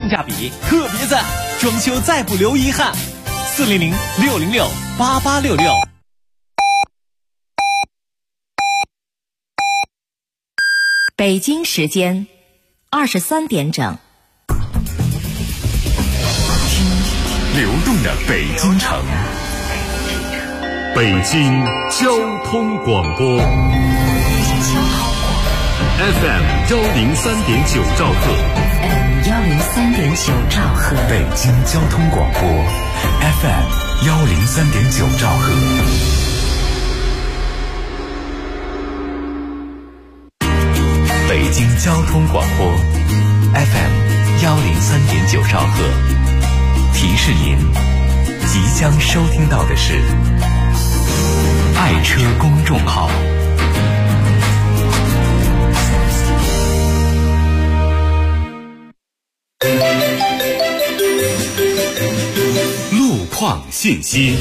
价比特别赞，装修再不留遗憾。400-606-8866。 北京时间23点整。 流动的北京城，北京交通广播 FM 103.9兆赫 103.9兆赫， 北京交通广播 FM 103.9兆赫，北京交通广播 FM 103.9兆赫。提示您，即将收听到的是爱车公众号。路况信息。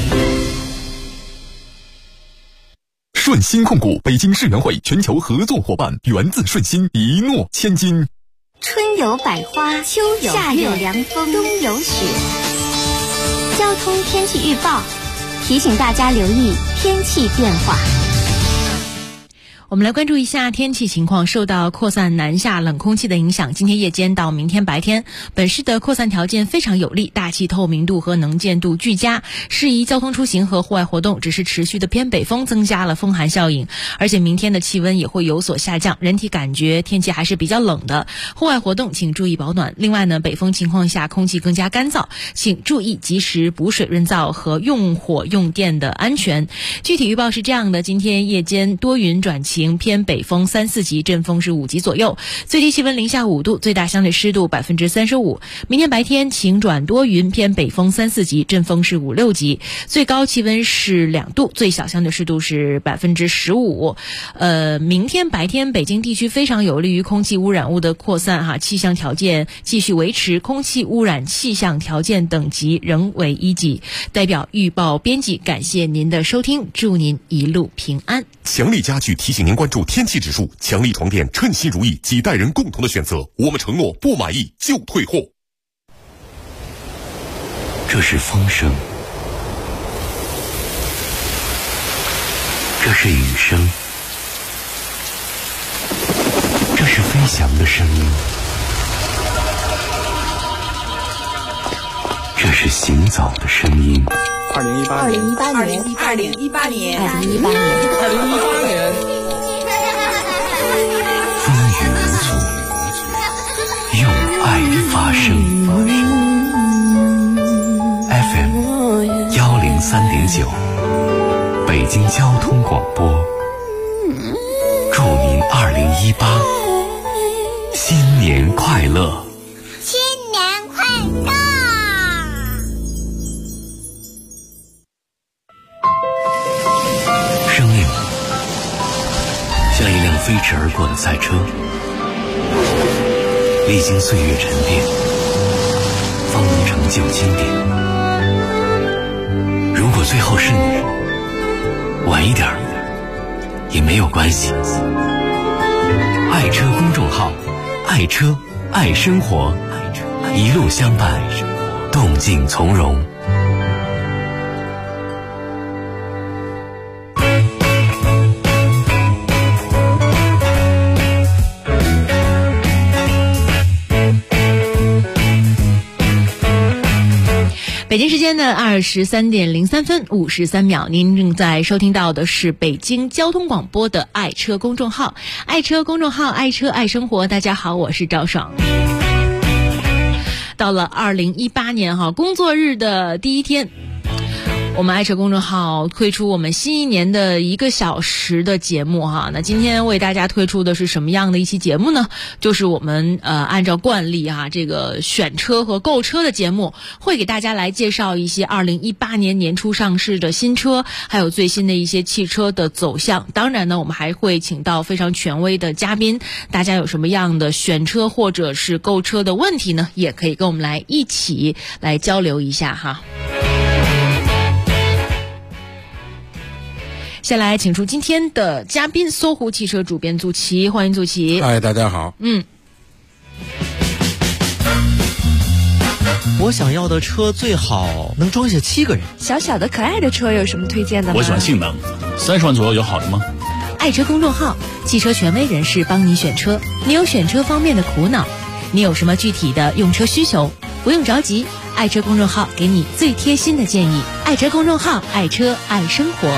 顺鑫控股北京世园会全球合作伙伴，源自顺鑫，一诺千金。 春有百花，秋有夏有凉风，冬有雪。交通天气预报提醒大家留意天气变化。 我们来关注一下天气情况。受到扩散南下冷空气的影响，今天夜间到明天白天，本市的扩散条件非常有利，大气透明度和能见度俱佳，适宜交通出行和户外活动。只是持续的偏北风增加了风寒效应，而且明天的气温也会有所下降，人体感觉天气还是比较冷的，户外活动请注意保暖。另外呢，北风情况下空气更加干燥，请注意及时补水润燥和用火用电的安全。具体预报是这样的：今天夜间多云转晴，偏北风3、4级，阵风是5级左右，最低气温零下5度，最大相对湿度35%。明天白天晴转多云，偏北风3、4级，阵风是5、6级，最高气温是2度，最小相对湿度是15%。明天白天北京地区非常有利于空气污染物的扩散气象条件继续维持，空气污染气象条件等级仍为1级。代表预报编辑感谢您的收听，祝您一路平安。 强力家具提醒您关注天气指数，强力床垫称心如意，几代人共同的选择，我们承诺不满意就退货。这是风声，这是雨声，这是飞翔的声音，这是行走的声音。 2018年， 风雨无阻，用爱发声。FM 103.9，北京交通广播，祝您2018新年快乐！ 新年快乐！ 生命像一辆飞驰而过的赛车，历经岁月沉淀，方能成就经典。如果最后是你，晚一点也没有关系。爱车公众号，爱车爱生活，一路相伴，动静从容。 北京时间的23点03分53秒，您正在收听到的是北京交通广播的爱车公众号，爱车公众号，爱车爱生活。大家好，我是赵爽。到了2018年工作日的第一天，我们爱车公众号推出我们新一年的1个小时的节目那今天为大家推出的是什么样的一期节目呢？就是我们按照惯例这个选车和购车的节目，会给大家来介绍一些2018年年初上市的新车，还有最新的一些汽车的走向。当然呢，我们还会请到非常权威的嘉宾，大家有什么样的选车或者是购车的问题呢，也可以跟我们来一起来交流一下先来请出今天的嘉宾，搜狐汽车主编祖奇，欢迎祖奇。 大家好。 我想要的车最好能装下7个人。 小小的可爱的车有什么推荐的吗？ 我喜欢性能，30万左右有好的吗？ 爱车公众号，汽车权威人士帮你选车。你有选车方面的苦恼，你有什么具体的用车需求？不用着急，爱车公众号给你最贴心的建议。爱车公众号，爱车爱生活。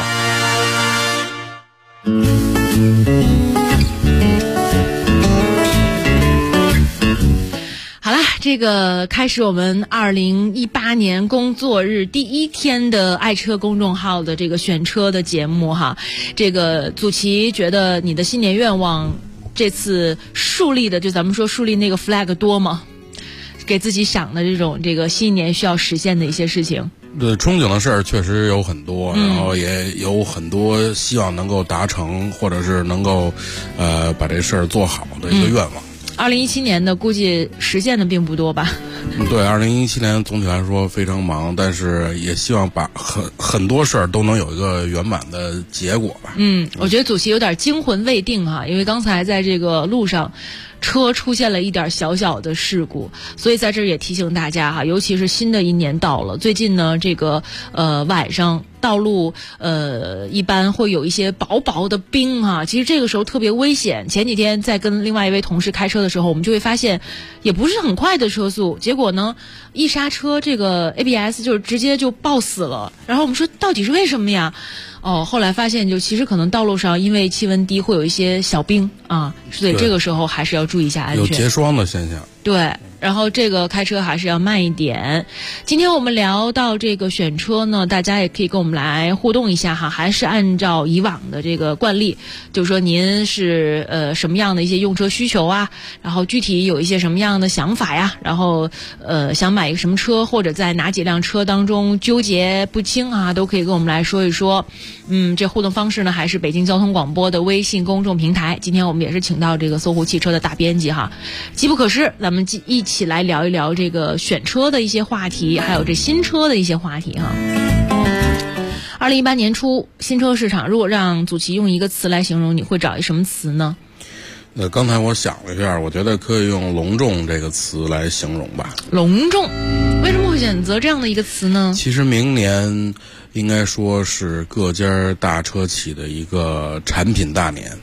好啦，这个开始我们2018年工作日第一天的爱车公众号的这个选车的节目哈。这个祖奇觉得你的新年愿望这次树立的，就咱们说树立那个 flag 多吗？给自己想的这个新年需要实现的一些事情。 对，憧憬的事儿确实有很多，然后也有很多希望能够达成，或者是能够把这事儿做好的一个愿望。 2017年的估计实现的并不多吧？ 对，2017年总体来说非常忙，但是也希望把很多事儿都能有一个圆满的结果吧。 我觉得祖奇有点惊魂未定哈，因为刚才在这个路上车出现了一点小小的事故，所以在这儿也提醒大家哈，尤其是新的一年到了，最近呢这个晚上道路一般会有一些薄薄的冰哈，其实这个时候特别危险。前几天在跟另外一位同事开车的时候，我们就会发现也不是很快的车速，结果呢一刹车这个 ABS 就是直接就抱死了，然后我们说到底是为什么呀？后来发现就其实可能道路上因为气温低会有一些小冰啊，所以这个时候还是要注意一下安全。 有结霜的现象。 对，然后这个开车还是要慢一点。今天我们聊到这个选车呢，大家也可以跟我们来互动一下哈，还是按照以往的这个惯例，就是说您是什么样的一些用车需求啊，然后具体有一些什么样的想法呀，然后想买一个什么车，或者在哪几辆车当中纠结不清啊，都可以跟我们来说一说。这互动方式呢还是北京交通广播的微信公众平台。今天我们也是请到这个搜狐汽车的大编辑哈，机不可失，咱们一起来聊一聊这个选车的一些话题，还有这新车的一些话题哈。2018年初新车市场，如果让祖奇用一个词来形容，你会找一什么词呢？ 刚才我想了一下，我觉得可以用隆重这个词来形容吧。 隆重，为什么会选择这样的一个词呢？ 其实明年应该说是各家大车企的一个产品大年。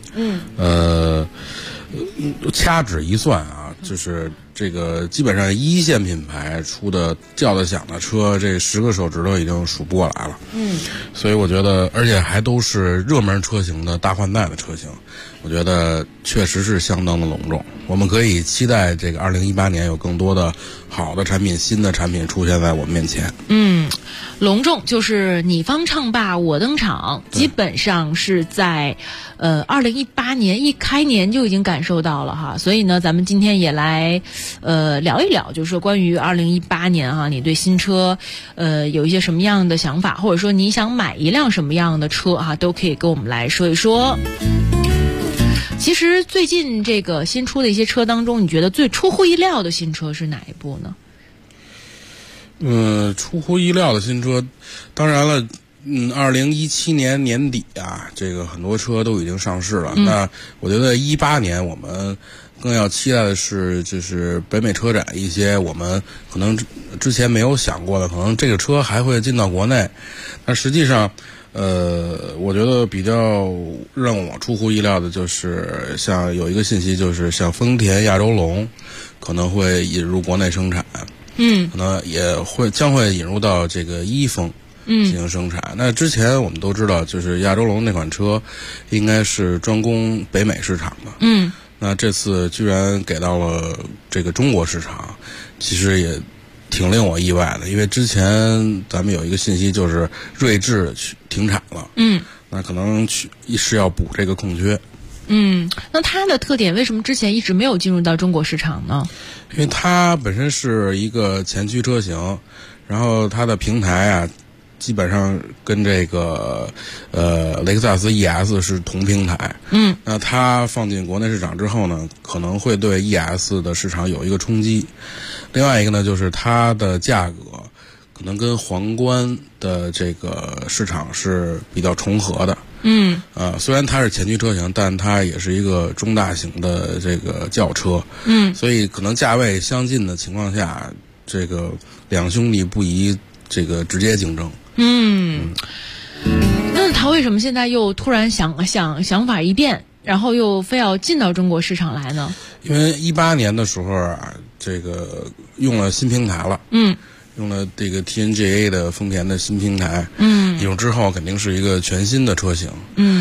掐指一算啊，就是这个基本上一线品牌出的叫得响的车，这10个手指头已经数不过来了。所以我觉得，而且还都是热门车型的大换代的车型，我觉得确实是相当的隆重。我们可以期待这个2018年有更多的好的产品、新的产品出现在我们面前。 隆重就是你方唱罢我登场，基本上是在2018年一开年就已经感受到了哈。所以呢，咱们今天也来聊一聊，就是说关于2018年哈，你对新车有一些什么样的想法，或者说你想买一辆什么样的车哈，都可以跟我们来说一说。其实最近这个新出的一些车当中，你觉得最出乎意料的新车是哪一部呢？ 出乎意料的新车，当然了，2017年年底啊，这个很多车都已经上市了。那我觉得18年我们更要期待的是，就是北美车展一些我们可能之前没有想过的，可能这个车还会进到国内。但实际上，我觉得比较让我出乎意料的就是像有一个信息，就是像丰田亚洲龙可能会引入国内生产。可能也将会引入到这个一丰进行生产。那之前我们都知道，就是亚洲龙那款车应该是专攻北美市场的。那这次居然给到了这个中国市场，其实也挺令我意外的，因为之前咱们有一个信息就是锐志停产了。那可能是要补这个空缺。 那它的特点为什么之前一直没有进入到中国市场呢？ 因为它本身是一个前驱车型，然后它的平台啊，基本上跟这个雷克萨斯 ES 是同平台。那它放进国内市场之后呢，可能会对 ES 的市场有一个冲击。另外一个呢，就是它的价格可能跟皇冠的这个市场是比较重合的。虽然它是前驱车型，但它也是一个中大型的这个轿车。所以可能价位相近的情况下， 这个两兄弟不宜这个直接竞争。 那他为什么现在又突然想法一变，然后又非要进到中国市场来呢？ 因为18年的时候啊，这个用了新平台了，用了这个 TNGA 的丰田的新平台，用之后肯定是一个全新的车型，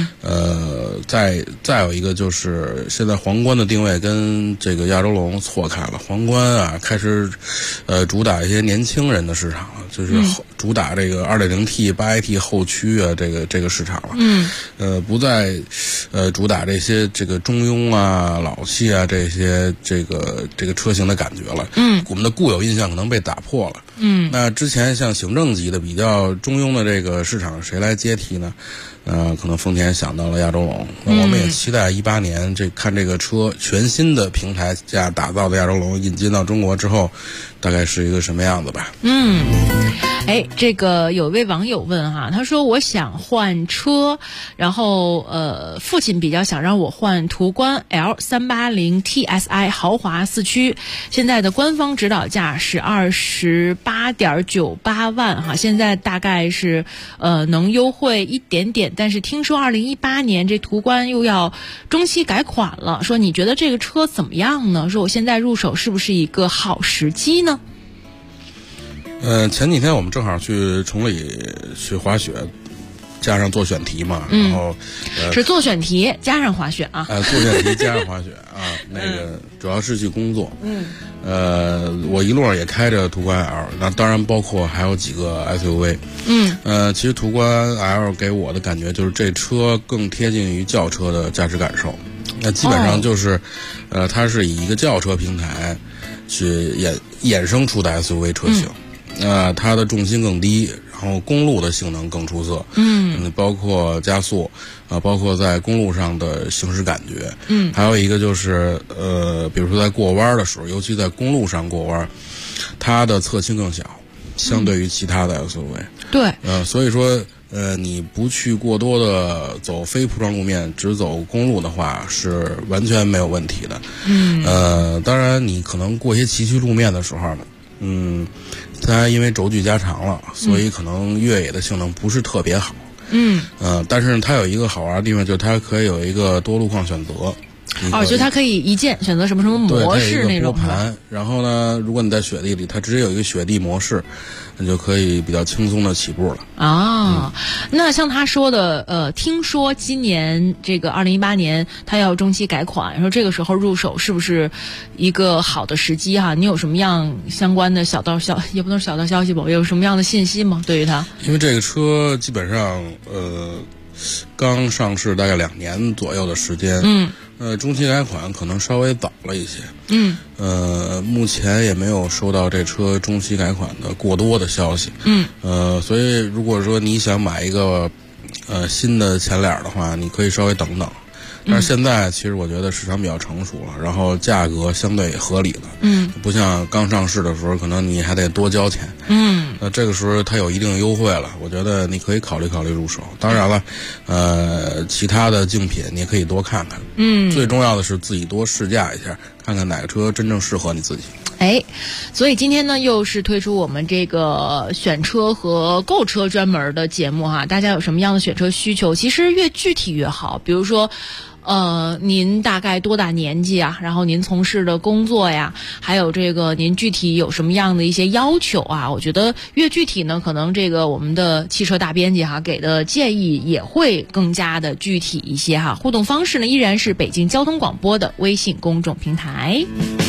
再有一个就是现在皇冠的定位跟这个亚洲龙错开了，皇冠啊开始主打一些年轻人的市场了，就是主打这个 2.0T 8AT 后驱啊这个市场了，不再主打这些这个中庸啊老气啊这些这个车型的感觉了，我们的固有印象可能被打破了。那之前像行政级的比较中庸的这个市场谁来接替呢？可能丰田想到了亚洲龙，那我们也期待18年看这个车全新的平台下打造的亚洲龙引进到中国之后，大概是一个什么样子吧。 这个有位网友问哈，他说我想换车，然后父亲比较想让我换途观 L380 TSI 豪华4驱，现在的官方指导价是28.98万哈，现在大概是能优惠一点点，但是听说2018年这途观又要中期改款了，说你觉得这个车怎么样呢？说我现在入手是不是一个好时机呢？ 前几天我们正好去崇礼去滑雪，加上做选题嘛，然后是做选题加上滑雪啊， 做选题加上滑雪啊，那个主要是去工作。我一路上也开着途观 L， 那当然包括还有几个 SUV。其实途观 L 给我的感觉就是这车更贴近于轿车的驾驶感受，那基本上就是，它是以一个轿车平台去衍生出的 SUV 车型。它的重心更低，然后公路的性能更出色，包括加速包括在公路上的行驶感觉，还有一个就是比如说在过弯的时候，尤其在公路上过弯，它的侧倾更小，相对于其他的 SUV。对，所以说你不去过多的走非铺装路面，只走公路的话，是完全没有问题的。当然你可能过一些崎岖路面的时候呢，它因为轴距加长了，所以可能越野的性能不是特别好。但是它有一个好玩的地方，就是它可以有一个多路况选择。 就它可以一键选择什么模式那种。 盘，然后呢，如果你在雪地里，它直接有一个雪地模式，你就可以比较轻松的起步了。 那像他说的，听说今年这个2018年他要中期改款，说这个时候入手是不是一个好的时机哈？你有什么样相关的也不能小道消息吧？有什么样的信息吗？对于它， 因为这个车基本上刚上市大概2年左右的时间，中期改款可能稍微早了一些，目前也没有收到这车中期改款的过多的消息，所以如果说你想买一个新的前脸的话，你可以稍微等等。但是现在其实我觉得市场比较成熟了，然后价格相对也合理了，不像刚上市的时候可能你还得多交钱，那这个时候它有一定优惠了，我觉得你可以考虑入手。当然了，其他的竞品你也可以多看看，最重要的是自己多试驾一下，看看哪个车真正适合你自己。 所以今天呢，又是推出我们这个选车和购车专门的节目哈。大家有什么样的选车需求，其实越具体越好。比如说，您大概多大年纪啊？然后您从事的工作呀，还有这个您具体有什么样的一些要求啊？我觉得越具体呢，可能这个我们的汽车大编辑哈给的建议也会更加的具体一些哈。互动方式呢，依然是北京交通广播的微信公众平台。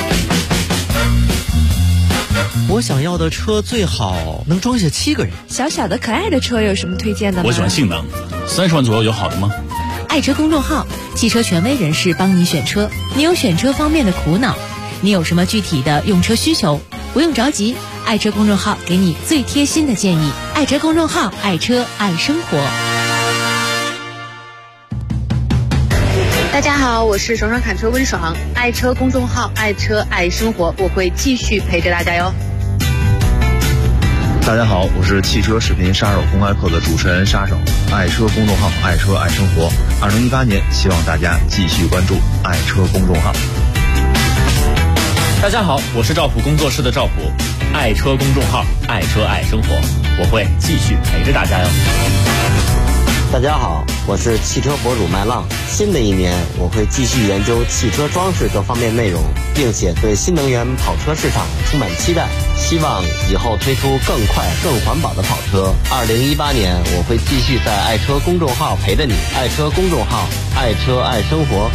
我想要的车最好能装下7个人。 小小的可爱的车有什么推荐的吗？ 我喜欢性能，30万左右有好的吗？ 爱车公众号，汽车权威人士帮你选车。你有选车方面的苦恼，你有什么具体的用车需求？不用着急，爱车公众号给你最贴心的建议。爱车公众号，爱车爱生活。 大家好，我是爽爽侃车温爽，爱车公众号爱车爱生活，我会继续陪着大家哟。 大家好，我是汽车视频杀手公开课的主持人杀手，爱车公众号爱车爱生活。2018年，希望大家继续关注爱车公众号。 大家好，我是赵普工作室的赵普。 爱车公众号，爱车爱生活，我会继续陪着大家哟。 大家好，我是汽车博主麦浪。新的一年，我会继续研究汽车装饰各方面内容，并且对新能源跑车市场充满期待，希望以后推出更快、更环保的跑车。2018年，我会继续在爱车公众号陪着你。爱车公众号，爱车爱生活。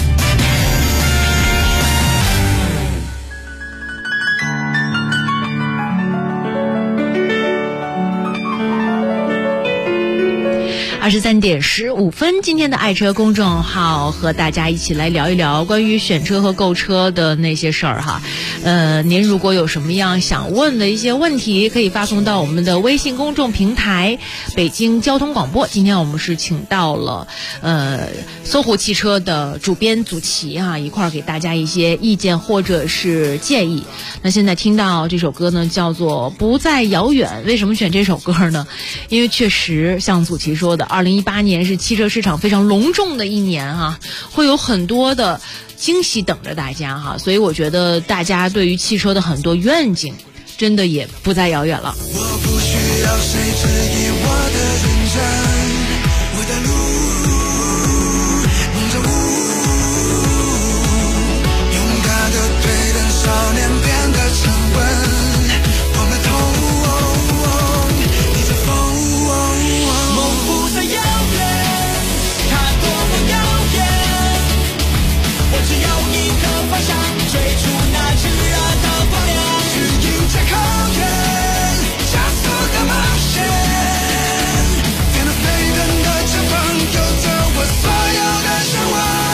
23:15，今天的爱车公众号和大家一起来聊一聊关于选车和购车的那些事儿哈。您如果有什么样想问的一些问题，可以发送到我们的微信公众平台北京交通广播。今天我们是请到了搜狐汽车的主编祖奇啊，一块儿给大家一些意见或者是建议。那现在听到这首歌呢，叫做不再遥远。为什么选这首歌呢？因为确实像祖奇说的，2018年是汽车市场非常隆重的一年哈，会有很多的惊喜等着大家哈，所以我觉得大家对于汽车的很多愿景真的也不再遥远了。 我不需要谁指引我的认真，我的路蒙着雾，勇敢的对等少年变得沉稳，我们同逆着风，梦不再遥远，它多么遥远，我只有一个方向，追逐那炙热的光亮，指引着靠远，加速的冒险，天空飞人的前方，有着我所有的向往。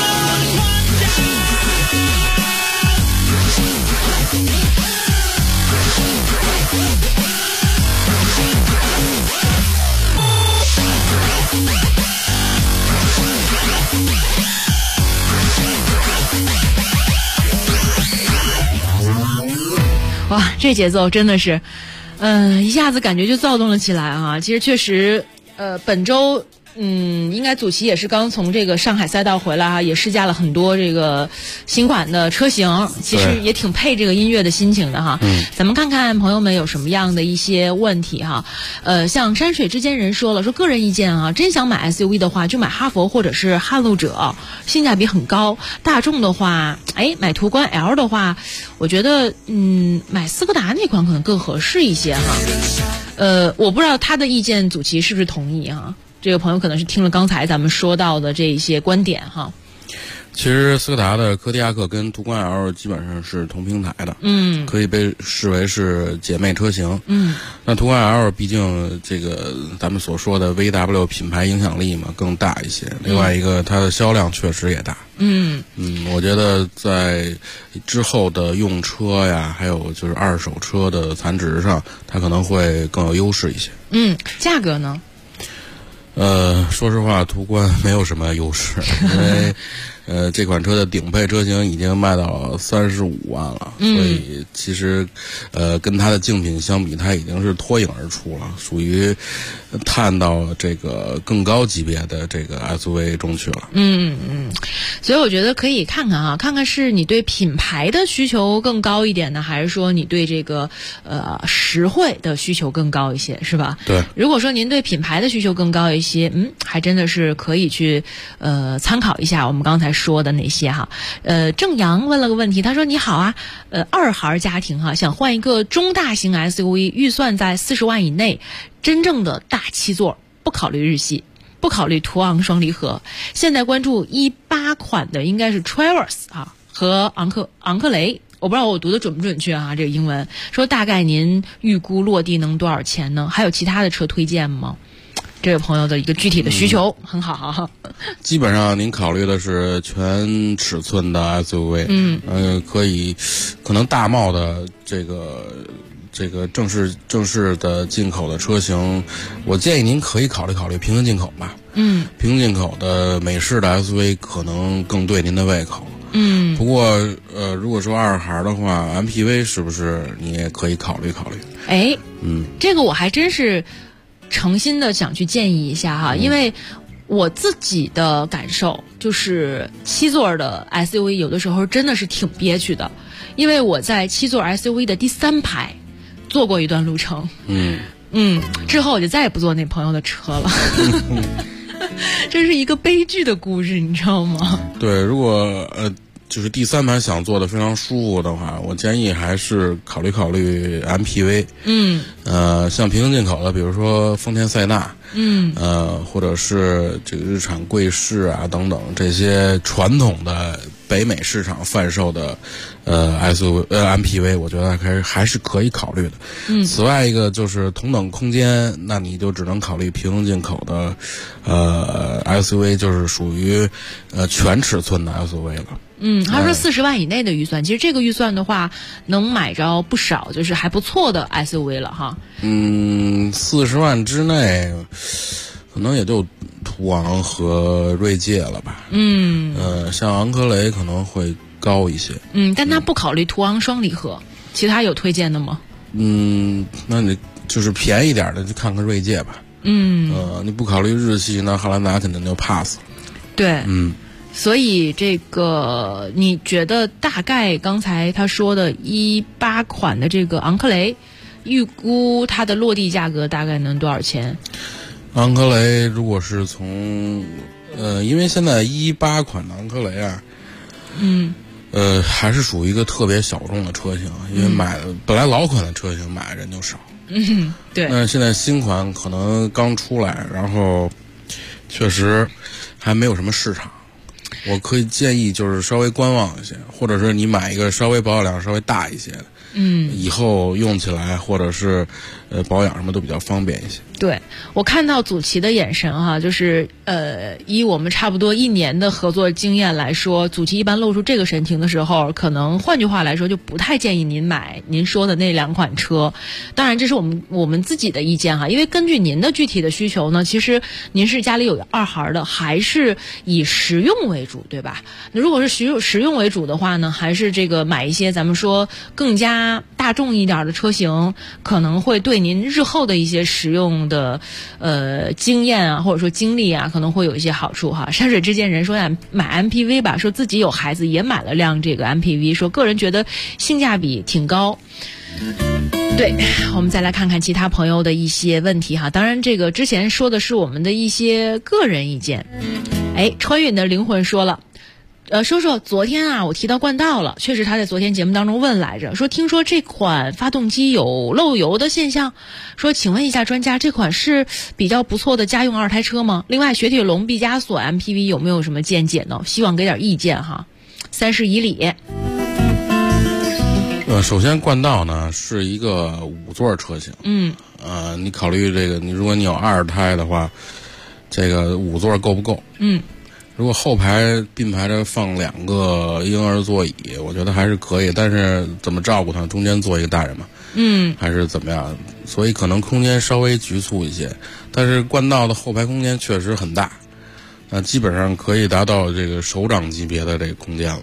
哇，这节奏真的是，一下子感觉就躁动了起来啊！其实确实，本周，应该祖奇也是刚从这个上海赛道回来哈，也试驾了很多这个新款的车型，其实也挺配这个音乐的心情的哈。咱们看看朋友们有什么样的一些问题哈。像山水之间人说了，说个人意见啊，真想买 SUV 的话，就买哈弗或者是撼路者，性价比很高。大众的话，买途观 L 的话，我觉得买斯柯达那款可能更合适一些哈。我不知道他的意见祖奇是不是同意哈。这个朋友可能是听了刚才咱们说到的这一些观点哈。 其实斯柯达的柯迪亚克跟途观 L 基本上是同平台的，可以被视为是姐妹车型。那途观 L 毕竟这个咱们所说的 VW 品牌影响力嘛更大一些，另外一个它的销量确实也大。我觉得在之后的用车呀，还有就是二手车的残值上，它可能会更有优势一些。 价格呢？ 说实话，途观没有什么优势，因为这款车的顶配车型已经卖到35万了，所以其实跟它的竞品相比，它已经是脱颖而出了，属于探到这个更高级别的这个 SUV 中去了。 所以我觉得可以看看啊，看看是你对品牌的需求更高一点呢，还是说你对这个实惠的需求更高一些，是吧？ 对。 如果说您对品牌的需求更高一些，还真的是可以去参考一下我们刚才说的那些哈。郑阳问了个问题，他说：“你好啊，二孩家庭哈，想换一个中大型 SUV， 预算在40万以内，真正的大7座，不考虑日系。”不考虑途昂双离合，现在关注18款的应该是 Traverse 啊和昂克雷，我不知道我读的准不准确啊，这个英文说大概您预估落地能多少钱呢？还有其他的车推荐吗？这位朋友的一个具体的需求很好。 基本上您考虑的是全尺寸的 SUV，可能大贸的这个正式的进口的车型，我建议您可以考虑平行进口吧。平行进口的美式的 SUV 可能更对您的胃口。不过如果说二孩的话 ，MPV 是不是你也可以考虑？ 这个我还真是诚心的想去建议一下哈，因为我自己的感受就是7座的 SUV 有的时候真的是挺憋屈的，因为我在7座 SUV 的第3排坐过一段路程。之后我就再也不坐那朋友的车了。这是一个悲剧的故事，你知道吗？ 对，如果就是第三排想坐的非常舒服的话，我建议还是考虑 MPV。像平行进口的，比如说丰田塞纳，或者是这个日产贵士啊等等这些传统的北美市场贩售的MPV， 我觉得还是可以考虑的。此外一个就是同等空间，那你就只能考虑平行进口的SUV， 就是属于全尺寸的 SUV 了。 他说40万以内的预算，其实这个预算的话，能买着不少，就是还不错的 SUV 了哈。 40万之内，可能也就途昂和锐界了吧。像昂科雷可能会高一些。 但他不考虑途昂双离合，其他有推荐的吗？ 那你就是便宜点的，就看看锐界吧。你不考虑日系，那汉兰达肯定就 pass 了。 对。所以这个你觉得大概刚才他说的18款的这个昂科雷，预估它的落地价格大概能多少钱？ 昂科雷如果是从因为现在18款的昂科雷啊，还是属于一个特别小众的车型，因为本来老款的车型买的人就少。 对。 那现在新款可能刚出来，然后确实还没有什么市场。我可以建议就是稍微观望一些，或者是你买一个稍微保有量稍微大一些的，以后用起来或者是保养什么都比较方便一些。 对，我看到祖奇的眼神哈，就是以我们差不多1年的合作经验来说，祖奇一般露出这个神情的时候，可能换句话来说就不太建议您买您说的那2款车。当然这是我们自己的意见哈，因为根据您的具体的需求呢，其实您是家里有2孩的，还是以实用为主，对吧？那如果是实用为主的话呢，还是这个买一些咱们说更加大众一点的车型，可能会对您日后的一些实用的经验啊，或者说经历啊，可能会有一些好处哈。山水之间人说买 MPV 吧，说自己有孩子也买了辆这个 MPV， 说个人觉得性价比挺高。对，我们再来看看其他朋友的一些问题哈。当然这个之前说的是我们的一些个人意见。穿越你的灵魂说了，说说昨天啊，我提到冠道了，确实他在昨天节目当中问来着，说听说这款发动机有漏油的现象，说请问一下专家，这款是比较不错的家用2胎车吗？另外雪铁龙毕加索 MPV 有没有什么见解呢？希望给点意见哈。3十以里。 首先冠道呢是一个5座车型。你考虑这个，如果你有2胎的话，这个5座够不够？如果后排并排着放2个婴儿座椅，我觉得还是可以，但是怎么照顾它？中间坐一个大人嘛，还是怎么样？所以可能空间稍微局促一些，但是冠道的后排空间确实很大，基本上可以达到这个首长级别的这个空间了。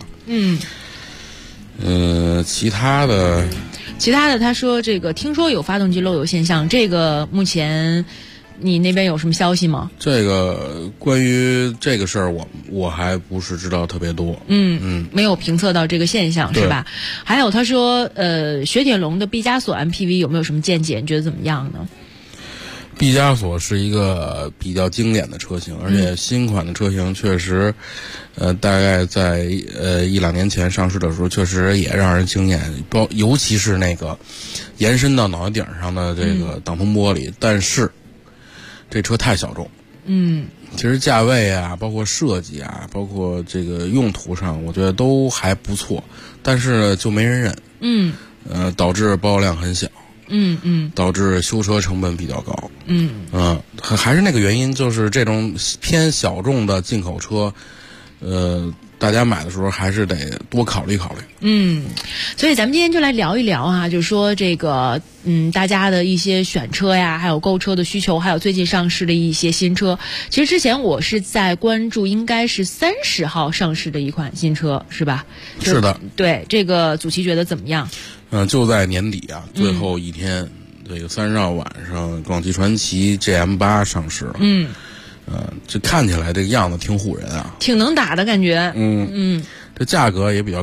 其他的他说这个听说有发动机漏油现象，这个目前你那边有什么消息吗？这个关于这个事儿，我还不是知道特别多。没有评测到这个现象是吧？还有他说，雪铁龙的毕加索 MPV 有没有什么见解？你觉得怎么样呢？毕加索是一个比较经典的车型，而且新款的车型确实，大概在1-2年前上市的时候，确实也让人惊艳，尤其是那个延伸到脑袋顶上的这个挡风玻璃，但是这车太小众。其实价位啊，包括设计啊，包括这个用途上，我觉得都还不错，但是就没人认。导致保有量很小。导致修车成本比较高。还是那个原因，就是这种偏小众的进口车，大家买的时候还是得多考虑考虑。所以咱们今天就来聊一聊啊，就是说这个大家的一些选车呀，还有购车的需求，还有最近上市的一些新车。其实之前我是在关注，应该是30号上市的一款新车，是吧？是的。对，这个祖奇觉得怎么样？就在年底啊，最后一天，这个30号晚上，广汽传祺 GM8 上市了。这看起来这个样子挺唬人啊，挺能打的感觉。这价格也比较靠谱，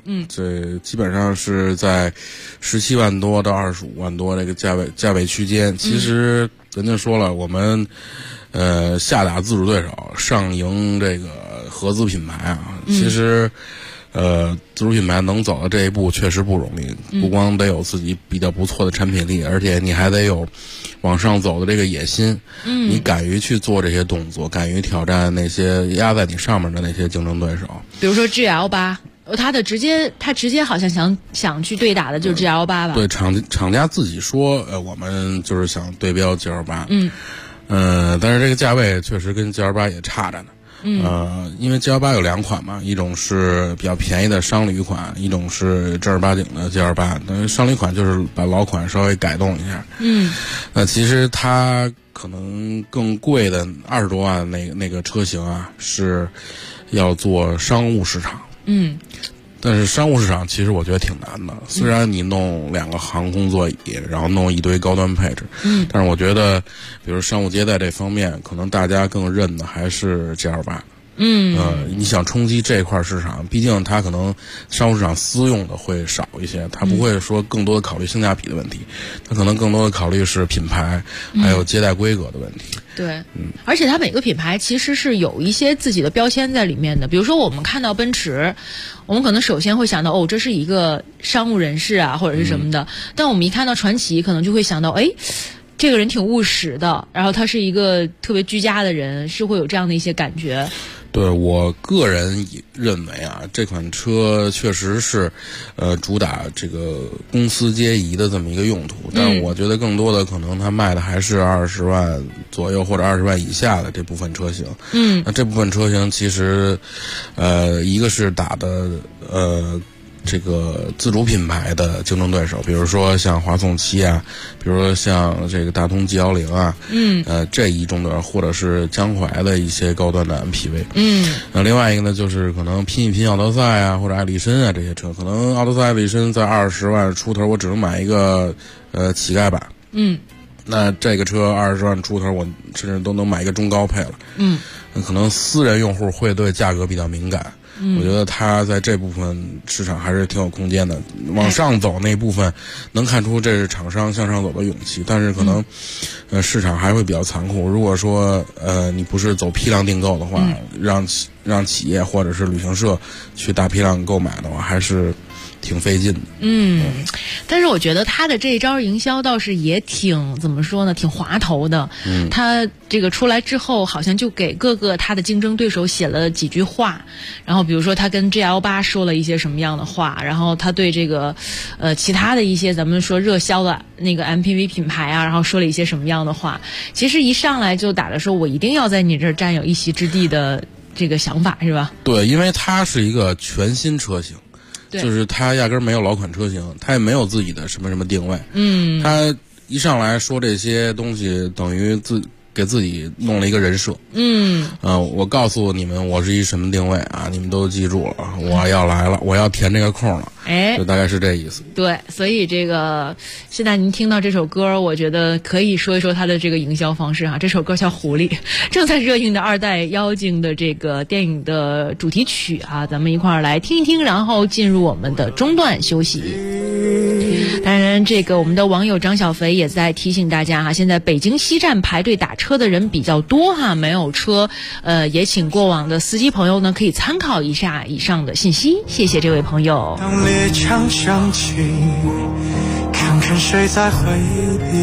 这基本上是在17万多到25万多这个价位区间。其实人家说了，我们下打自主对手，上赢这个合资品牌啊，其实。自主品牌能走到这一步确实不容易，不光得有自己比较不错的产品力，而且你还得有往上走的这个野心。你敢于去做这些动作，敢于挑战那些压在你上面的那些竞争对手。 比如说 GL8，他直接好像想去对打的就是 GL8 吧？ 对，厂家自己说，我们就是想对标 GL8。但是这个价位确实跟 GL8 也差着呢。因为 GL8 有2款嘛，一种是比较便宜的商旅款，一种是正儿八经的 GL8。但是商旅款就是把老款稍微改动一下。那其实它可能更贵的20多万那个车型啊，是要做商务市场。但是商务市场其实我觉得挺难的，虽然你弄2个航空座椅，然后弄一堆高端配置，但是我觉得，比如商务接待这方面，可能大家更认的还是 GL8。你想冲击这块市场，毕竟它可能商务市场私用的会少一些，它不会说更多的考虑性价比的问题，它可能更多的考虑是品牌还有接待规格的问题。 对，而且它每个品牌其实是有一些自己的标签在里面的。比如说我们看到奔驰，我们可能首先会想到这是一个商务人士啊，或者是什么的。但我们一看到传祺，可能就会想到，这个人挺务实的，然后他是一个特别居家的人，是会有这样的一些感觉。 对，我个人认为啊，这款车确实是，主打这个公司皆宜的这么一个用途。但是我觉得更多的可能它卖的还是20万左右或者20万以下的这部分车型。那这部分车型其实，一个是打的这个自主品牌的竞争对手，比如说像华颂7啊，比如说像这个大通 G10啊，这一种的，或者是江淮的一些高端的 MPV。另外一个呢，就是可能拼一拼奥德赛啊，或者艾力绅啊这些车，可能奥德赛、艾力绅在20万出头，我只能买一个乞丐版。那这个车20万出头，我甚至都能买一个中高配了。可能私人用户会对价格比较敏感。我觉得它在这部分市场还是挺有空间的，往上走那部分能看出这是厂商向上走的勇气，但是可能市场还会比较残酷。如果说你不是走批量订购的话，让企业或者是旅行社去大批量购买的话，还是挺费劲的。 但是我觉得他的这一招营销倒是也挺怎么说呢，挺滑头的。他这个出来之后，好像就给各个他的竞争对手写了几句话，然后比如说他跟 GL8 说了一些什么样的话，然后他对这个其他的一些咱们说热销的那个 MPV 品牌啊，然后说了一些什么样的话。其实一上来就打着说我一定要在你这儿占有一席之地的这个想法，是吧？ 对，因为它是一个全新车型。就是它压根没有老款车型，它也没有自己的什么定位。它一上来说这些东西，等于给自己弄了一个人设。我告诉你们我是一什么定位啊，你们都记住了，我要来了，我要填这个空了。就大概是这意思。 对，所以这个现在您听到这首歌，我觉得可以说一说它的这个营销方式啊。这首歌叫《狐狸》，正在热映的2代妖精的这个电影的主题曲啊，咱们一块儿来听一听，然后进入我们的中段休息。当然，这个我们的网友张小肥也在提醒大家哈，现在北京西站排队打车的人比较多哈，没有车，也请过往的司机朋友呢可以参考一下以上的信息。谢谢这位朋友。 当猎枪响起，看看谁在回避，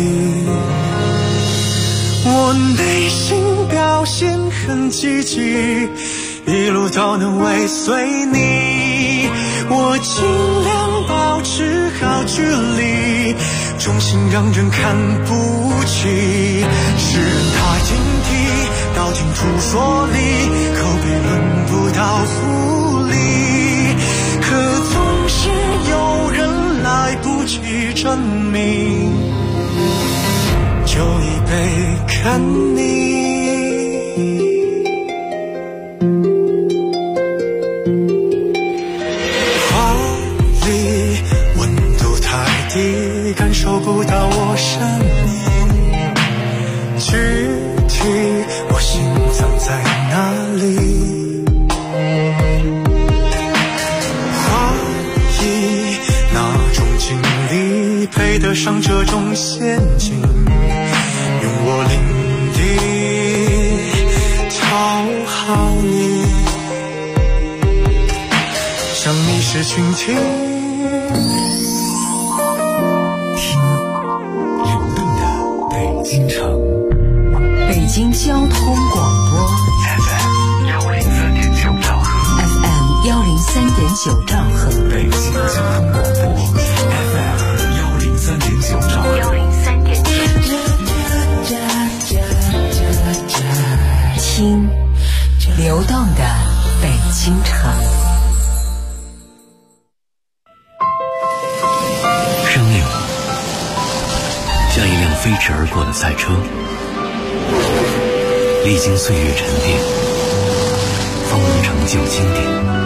我内心表现很积极，一路都能尾随你，我尽量保持好距离，重心让人看不起，是人踏进地，道尽处说理，口碑轮不到福利，可总是有人来不及证明，就一杯看你。感受不到我身影，具体我心脏在哪里？花惹上这种陷阱，用我领地讨好你，想你是倾听。 流动的北京城， 北京交通广播 FM 103.9兆赫 ，FM 103.9兆赫， 北京交通广播 FM 103.9兆赫听流动的北京城。 生命像一辆飞驰而过的赛车，历经岁月沉淀，方能成就经典。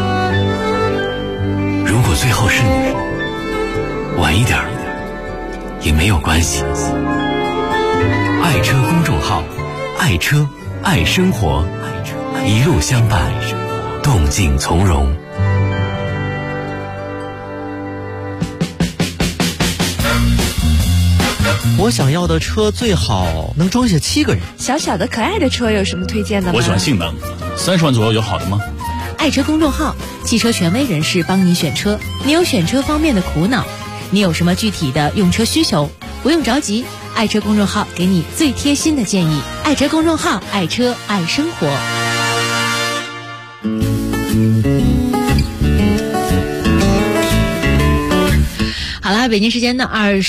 如果最后是你，晚一点也没有关系。爱车公众号，爱车爱生活，一路相伴，动静从容。 我想要的车最好能装下7个人。 小小的可爱的车有什么推荐的吗？ 我喜欢性能，30万左右有好的吗？ 爱车公众号，汽车权威人士帮你选车。你有选车方面的苦恼，你有什么具体的用车需求，不用着急，爱车公众号给你最贴心的建议。爱车公众号，爱车爱生活。好啦，北京时间的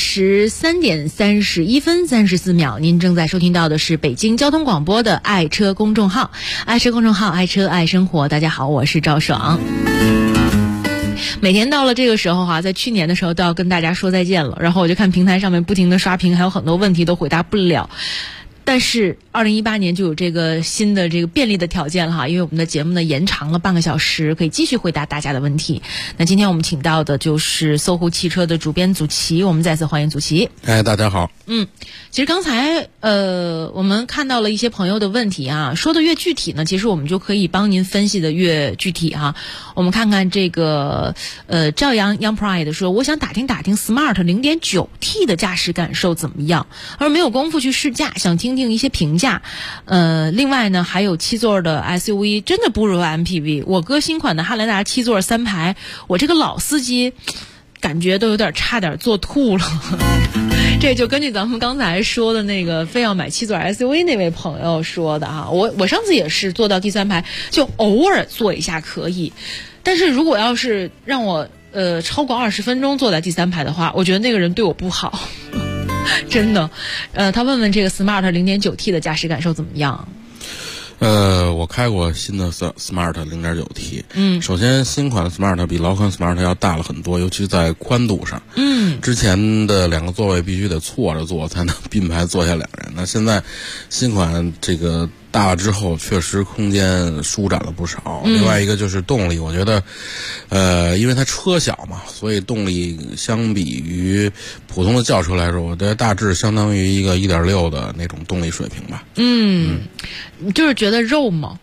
23:31:34，您正在收听到的是北京交通广播的爱车公众号，爱车公众号，爱车爱生活。大家好，我是赵爽。每天到了这个时候在去年的时候都要跟大家说再见了，然后我就看平台上面不停的刷屏，还有很多问题都回答不了。但是2018年就有这个新的这个便利的条件了因为我们的节目呢延长了半个小时，可以继续回答大家的问题。那今天我们请到的就是搜狐汽车的主编祖奇，我们再次欢迎祖奇。 大家好。 其实刚才我们看到了一些朋友的问题说的越具体呢，其实我们就可以帮您分析的越具体我们看看这个赵阳 Young Pride 说，我想打听打听 Smart 0.9T 的驾驶感受怎么样，而没有功夫去试驾，想听听一些评价。另外呢，还有7座的 SUV 真的不如 MPV。我哥新款的汉兰达7座3排，我这个老司机感觉都有点差点坐吐了。这就根据咱们刚才说的那个非要买7座 SUV 那位朋友说的我上次也是坐到第3排，就偶尔坐一下可以，但是如果要是让我超过20分钟坐在第3排的话，我觉得那个人对我不好。真的。他问问这个 Smart 0.9T 的驾驶感受怎么样？ 我开过新的 Smart 0.9T。首先新款的 Smart 比老款 Smart 要大了很多，尤其在宽度上。之前的2个座位必须得错着坐才能并排坐下2人，那现在新款这个大了之后确实空间舒展了不少。另外一个就是动力，我觉得因为它车小嘛，所以动力相比于普通的轿车来说，我觉得大致相当于一个 1.6 的那种动力水平吧。 就是觉得肉吗？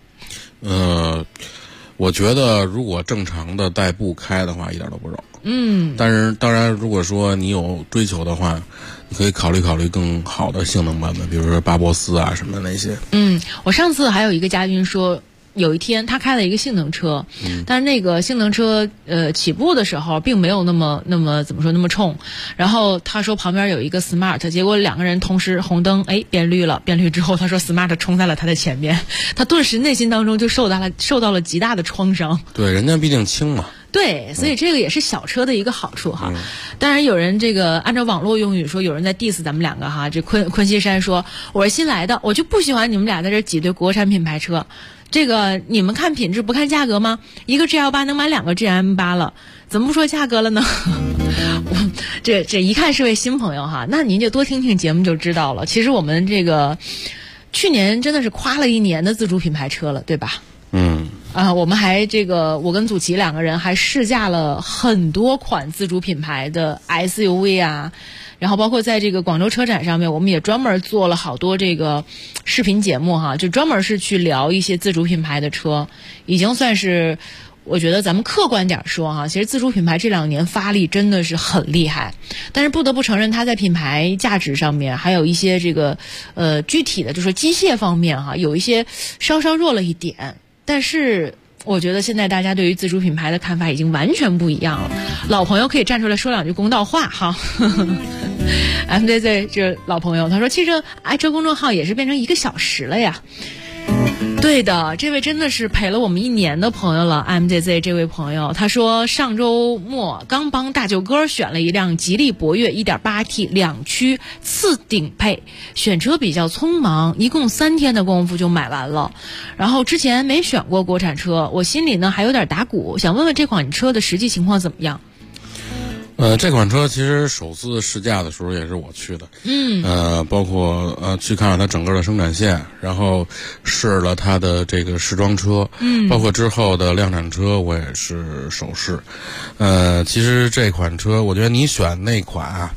我觉得如果正常的代步开的话一点都不肉。但是当然如果说你有追求的话，你可以考虑更好的性能版本，比如说巴博斯什么的那些。 我上次还有一个嘉宾说，有一天他开了一个性能车，但是那个性能车起步的时候并没有那么怎么说那么冲，然后他说旁边有一个 Smart， 结果2个人同时红灯变绿了，变绿之后他说 Smart 冲在了他的前面，他顿时内心当中就受到了极大的创伤。对， 人家毕竟轻嘛。 对，所以这个也是小车的一个好处当然有人这个按照网络用语说，有人在 diss 咱们2个这昆西山说，我是新来的，我就不喜欢你们俩在这挤兑国产品牌车，这个你们看品质不看价格吗？一个 GL8 能买2个 GM8 了，怎么不说价格了呢？这一看是位新朋友那您就多听听节目就知道了。其实我们这个去年真的是夸了1年的自主品牌车了，对吧？我们还我跟祖奇2个人还试驾了很多款自主品牌的 SUV 然后包括在这个广州车展上面，我们也专门做了好多这个视频节目就专门是去聊一些自主品牌的车，已经算是我觉得咱们客观点说哈，其实自主品牌这2年发力真的是很厉害，但是不得不承认它在品牌价值上面，还有一些这个具体的就是机械方面哈，有一些稍稍弱了一点。但是我觉得现在大家对于自主品牌的看法已经完全不一样了。老朋友可以站出来说2句公道话哈。MZZ 这老朋友他说，汽车爱车公众号也是变成1个小时了呀。对的，这位真的是陪了我们1年的朋友了。MZZ 这位朋友他说，上周末刚帮大舅哥选了一辆吉利博越 1.8T 2驱次顶配，选车比较匆忙，一共3天的功夫就买完了。然后之前没选过国产车，我心里呢还有点打鼓，想问问这款车的实际情况怎么样？ 这款车其实首次试驾的时候也是我去的，包括去看了它整个的生产线，然后试了它的这个试装车，包括之后的量产车我也是首试。其实这款车我觉得你选那款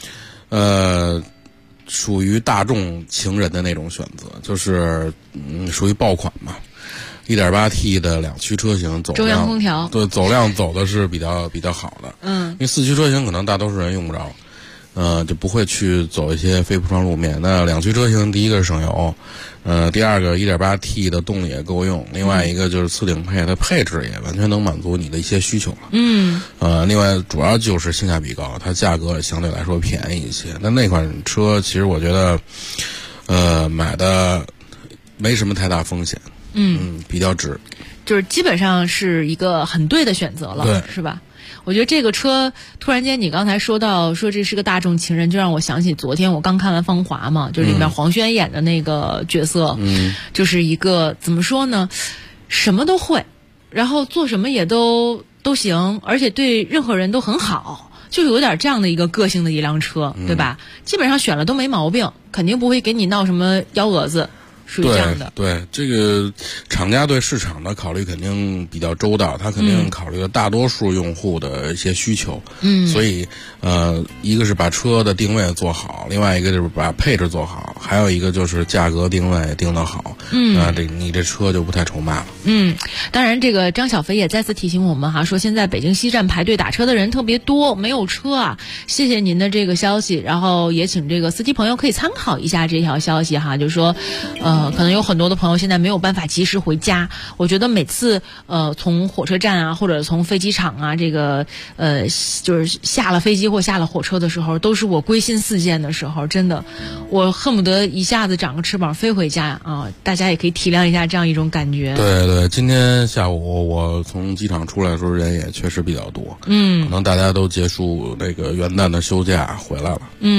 属于大众情人的那种选择，就是属于爆款嘛。1.8T 的2驱车型中央空调， 对，走量走的是比较好的。因为4驱车型可能大多数人用不着，就不会去走一些非铺装路面。那2驱车型，第一个是省油，第二个 1.8T 的动力也够用，另外一个就是次顶配，它配置也完全能满足你的一些需求了。另外主要就是性价比高，它价格也相对来说便宜一些。那款车其实我觉得，买的没什么太大风险。比较值， 就是基本上是一个很对的选择了， 对， 是吧？我觉得这个车突然间你刚才说这是个大众情人，就让我想起昨天我刚看完《芳华》嘛，就里面黄轩演的那个角色，就是一个怎么说呢，什么都会，然后做什么也都行，而且对任何人都很好，就是有点这样的一个个性的一辆车，对吧？基本上选了都没毛病，肯定不会给你闹什么幺蛾子。属于这样的。 对，这个厂家对市场的考虑肯定比较周到，他肯定考虑了大多数用户的一些需求。所以一个是把车的定位做好，另外一个就是把配置做好，还有一个就是价格定位定得好。你这车就不太愁卖了。 当然这个张小飞也再次提醒我们说现在北京西站排队打车的人特别多，没有车啊。谢谢您的这个消息，然后也请这个司机朋友可以参考一下这条消息就是说可能有很多的朋友现在没有办法及时回家。我觉得每次从火车站或者从飞机场这个就是下了飞机或下了火车的时候，都是我归心似箭的时候，真的我恨不得一下子长个翅膀飞回家大家也可以体谅一下这样一种感觉。 对，今天下午我从机场出来的时候人也确实比较多，可能大家都结束那个元旦的休假回来了。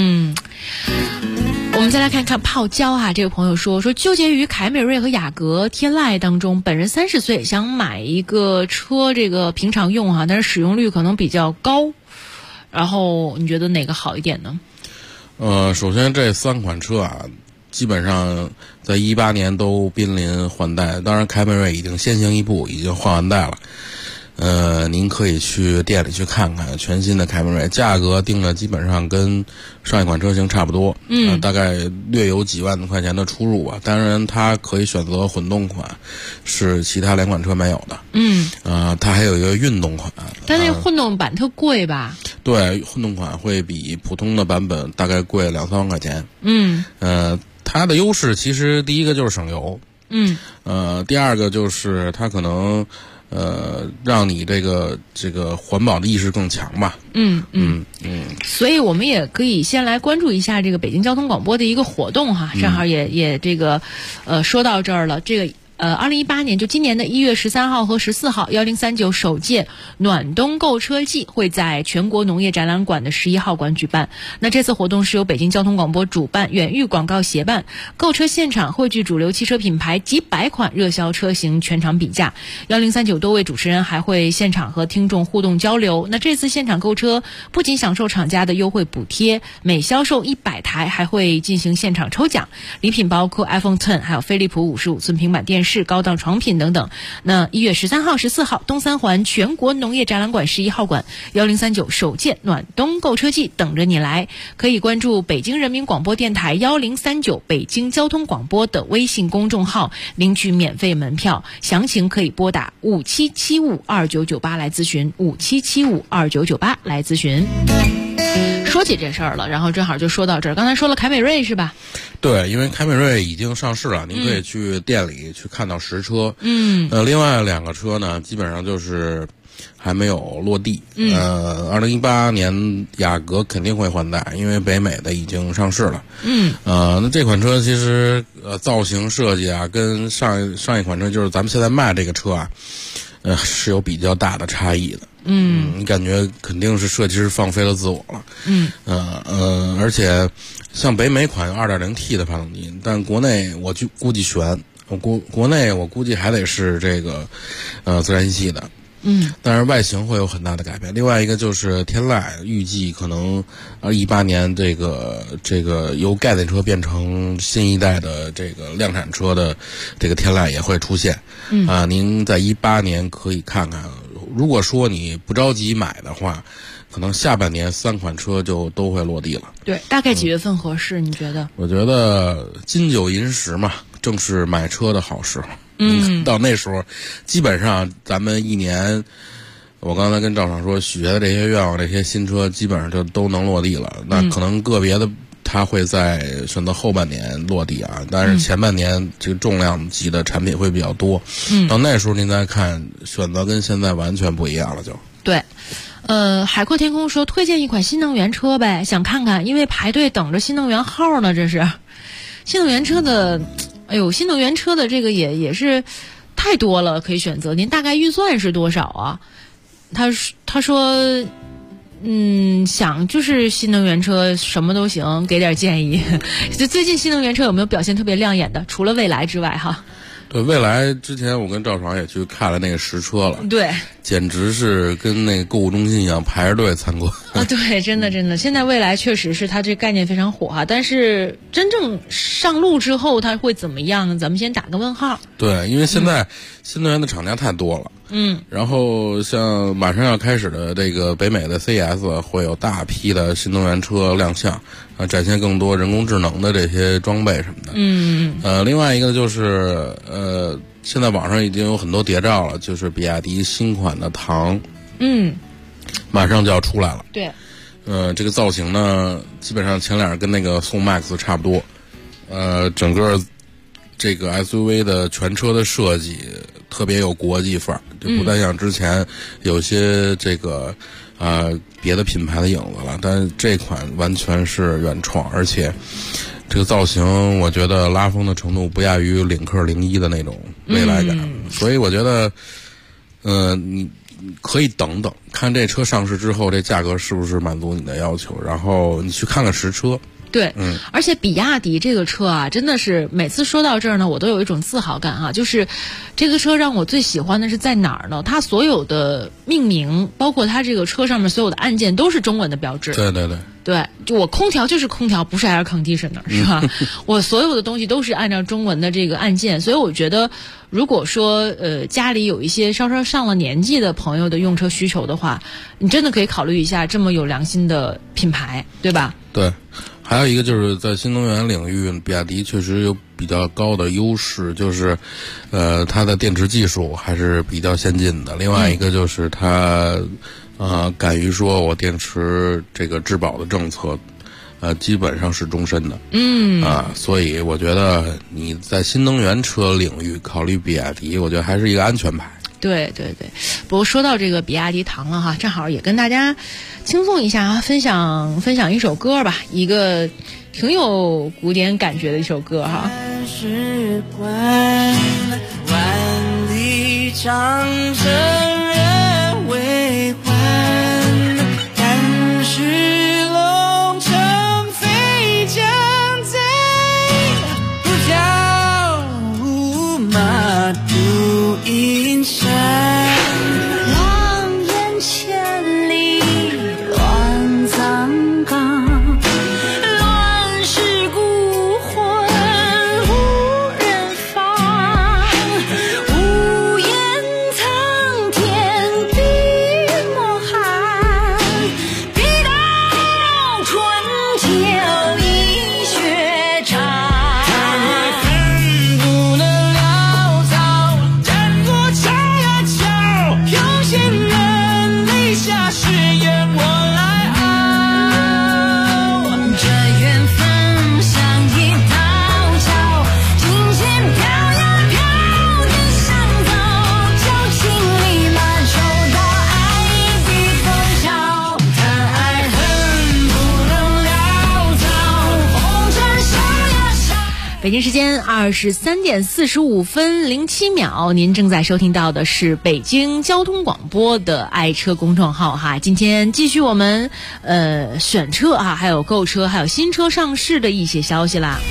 我们再来看看泡椒这个朋友说纠结于凯美瑞和雅阁、天籁当中，本人30岁，想买一个车，这个平常用但是使用率可能比较高，然后你觉得哪个好一点呢？ 首先这3款车基本上在18年都濒临换代，当然凯美瑞已经先行一步，已经换完代了。您可以去店里去看看全新的凯美瑞，价格定的基本上跟上一款车型差不多，大概略有几万块钱的出入吧。当然它可以选择混动款，是其他2款车没有的。它还有一个运动款， 但那个混动版特贵吧？ 对，混动款会比普通的版本大概贵2-3万块钱。它的优势其实第一个就是省油，第二个就是它可能让你这个环保的意识更强吧。 所以我们也可以先来关注一下这个北京交通广播的一个活动正好也这个说到这儿了。这个2018年就今年的1月13号和14号1039首届暖冬购车季会在全国农业展览馆的11号馆举办。那这次活动是由北京交通广播主办，远域广告协办，购车现场汇聚主流汽车品牌几百款热销车型，全场比价。1039多位主持人还会现场和听众互动交流。那这次现场购车不仅享受厂家的优惠补贴，每销售100台还会进行现场抽奖，礼品包括 iPhone X， 还有飞利浦55寸平板电视饰、高档床品等等。那1月13号、14号，东三环全国农业展览馆11号馆1039首届暖冬购车季等着你来。可以关注北京人民广播电台1039北京交通广播的微信公众号领取免费门票，详情可以拨打57752998来咨询，57752998来咨询。说起这事儿了，然后正好就说到这儿。刚才说了凯美瑞是吧？ 对，因为凯美瑞已经上市了，您可以去店里去看到实车。另外2个车呢，基本上就是还没有落地。2018年雅阁肯定会换代，因为北美的已经上市了。那这款车其实造型设计啊，跟上一款车就是咱们现在卖这个车啊，是有比较大的差异的。你感觉肯定是设计师放飞了自我了。而且像北美款 2.0T 的发动机，但国内我就估计选国内我估计还得是这个自然吸气的。但是外形会有很大的改变。另外一个就是天籁，预计可能18年这个由概念车变成新一代的这个量产车的这个天籁也会出现。您在18年可以看看。如果说你不着急买的话，可能下半年3款车就都会落地了。 对，大概几月份合适？你觉得？ 我觉得金9银10嘛，正是买车的好时候。到那时候，基本上咱们一年，我刚才跟赵厂说许下的这些愿望，这些新车基本上就都能落地了。那可能个别的它会在选择后半年落地啊，但是前半年这个重量级的产品会比较多。到那时候您再看，选择跟现在完全不一样了就。 对。海阔天空说推荐一款新能源车呗，想看看，因为排队等着新能源号呢。这是新能源车的，新能源车的这个也是太多了，可以选择。您大概预算是多少啊？他说想就是新能源车什么都行，给点建议。就最近新能源车有没有表现特别亮眼的？除了蔚来之外哈。 对，蔚来之前我跟赵爽也去看了那个实车了。 对， 简直是跟那个购物中心一样排着队参观啊！对，真的，现在蔚来确实是它这概念非常火哈，但是真正上路之后它会怎么样呢？咱们先打个问号。 对，因为现在新能源的厂家太多了。然后像马上要开始的这个北美的 CES 会有大批的新能源车亮相，展现更多人工智能的这些装备什么的。另外一个就是现在网上已经有很多谍照了，就是比亚迪新款的唐，马上就要出来了。 对， 这个造型呢，基本上前脸跟那个宋 MAX 差不多，整个这个 SUV 的全车的设计特别有国际范儿，就不再像之前有些这个别的品牌的影子了，但是这款完全是原创，而且这个造型我觉得拉风的程度不亚于领克01的那种未来感。所以我觉得你可以等等看这车上市之后这价格是不是满足你的要求，然后你去看看实车。 对，而且比亚迪这个车啊，真的是每次说到这儿呢，我都有一种自豪感哈。就是这个车让我最喜欢的是在哪儿呢？它所有的命名，包括它这个车上面所有的按键都是中文的标志。对，就我空调就是空调，不是 air conditioner 是吧？我所有的东西都是按照中文的这个按键，所以我觉得，如果说家里有一些稍稍上了年纪的朋友的用车需求的话，你真的可以考虑一下这么有良心的品牌，对吧？ 对。还有一个就是在新能源领域，比亚迪确实有比较高的优势，就是它的电池技术还是比较先进的。另外一个就是它敢于说我电池这个质保的政策基本上是终身的。所以我觉得你在新能源车领域考虑比亚迪，我觉得还是一个安全牌。 对，不过说到这个比亚迪唐了哈，正好也跟大家轻松一下，分享一首歌吧，一个挺有古典感觉的一首歌哈。 是关万里长征人未还，但是龙城飞将在，不教无马度阴山。 望眼千里乱葬岗，乱世孤魂无人放。 北京时间23:45分07秒，您正在收听到的是北京交通广播的爱车公众号哈。今天继续我们选车啊，还有购车，还有新车上市的一些消息啦。